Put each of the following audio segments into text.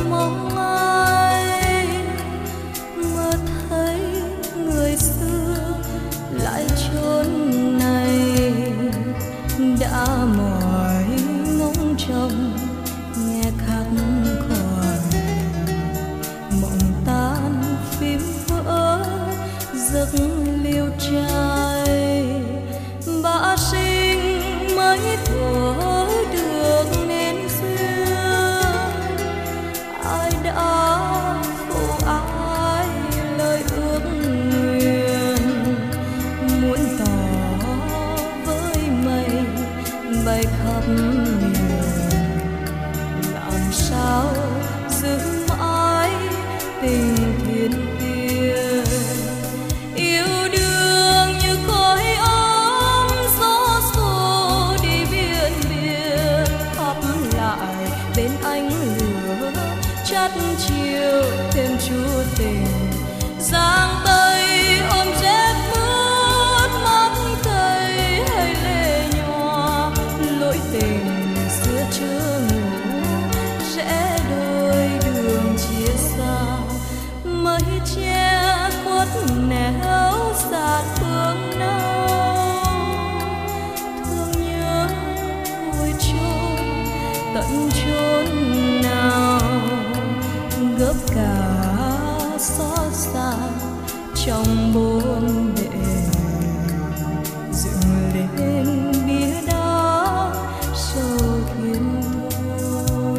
mong ai, mơ thấy người xưa lại chốn này. Đã mỏi ngóng trông nghe khắc khoải, mộng tan phím vỡ giấc liêu trai. Bã sinh mấy thuở được nên duyên, ai đã phụ ai lời ước nguyện. Muốn tỏ với mây bay khắp miền, làm sao giữ mãi tình thiên tiên. Yêu đương như khói ấm gió xô đi biển biển, thắp lại bên ánh lửa chắt chiều thêm chút tình. Giang tay ôm rét mướt mắt cây hay lệ nhòa, lỗi tình xưa chưa ngủ rẽ đôi đường chia xa. Mây che khuất nẻo xa phương nào, thương nhớ vui chôn tận chốn nào. Gấp cả xót xa trong bốn bề, dựng lên bia đá sâu thiên thu.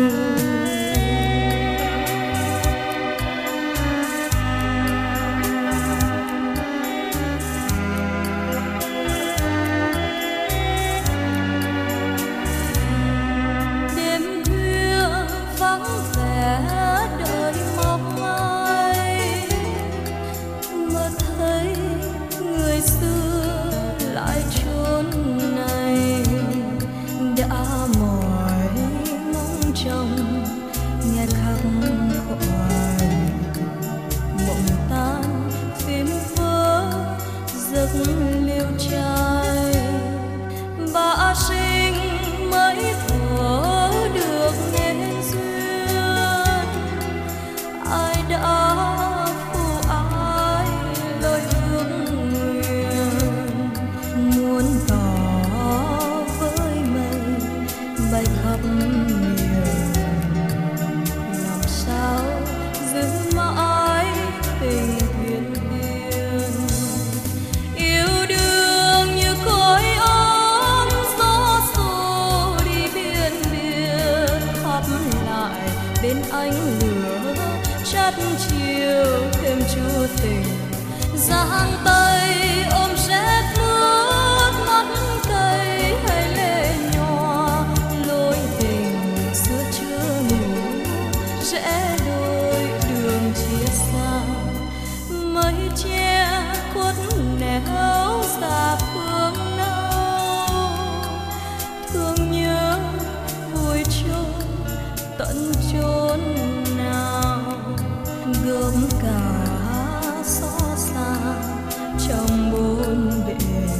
Đêm khuya vắng vẻ đời mong ai, mơ thấy người xưa lại chốn này. Đã mỏi ngóng trông nghe khắc khoải, mộng tan phím vỡ giấc liêu trai. Bã sinh mấy thuở được nên duyên, ai đã phụ ai lời ước nguyện. Muốn tỏ với mây bay khắp miền, làm sao giữ mãi tình thiên tiên. Yêu đương như khói ấm gió xô đi biển biển, thắp lại bên ánh lửa chắt chiều thêm chút tình. Giang tay ôm rét mướt mắt cây hay lệ nhòa, lối tình xưa chưa ngủ rẽ đôi đường chia xa. Mây che khuất nẻo xa phương nào, thương nhớ vui chôn tận chốn nào. Gom cả xót xa trong bốn bề,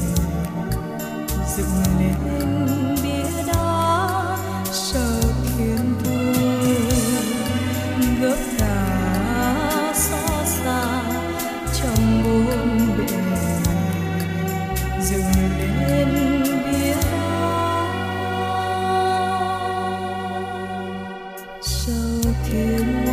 dựng lên bia đá sâu thiên thu. Gấp cả xót xa trong bốn bề, dựng lên bia đá sâu thiên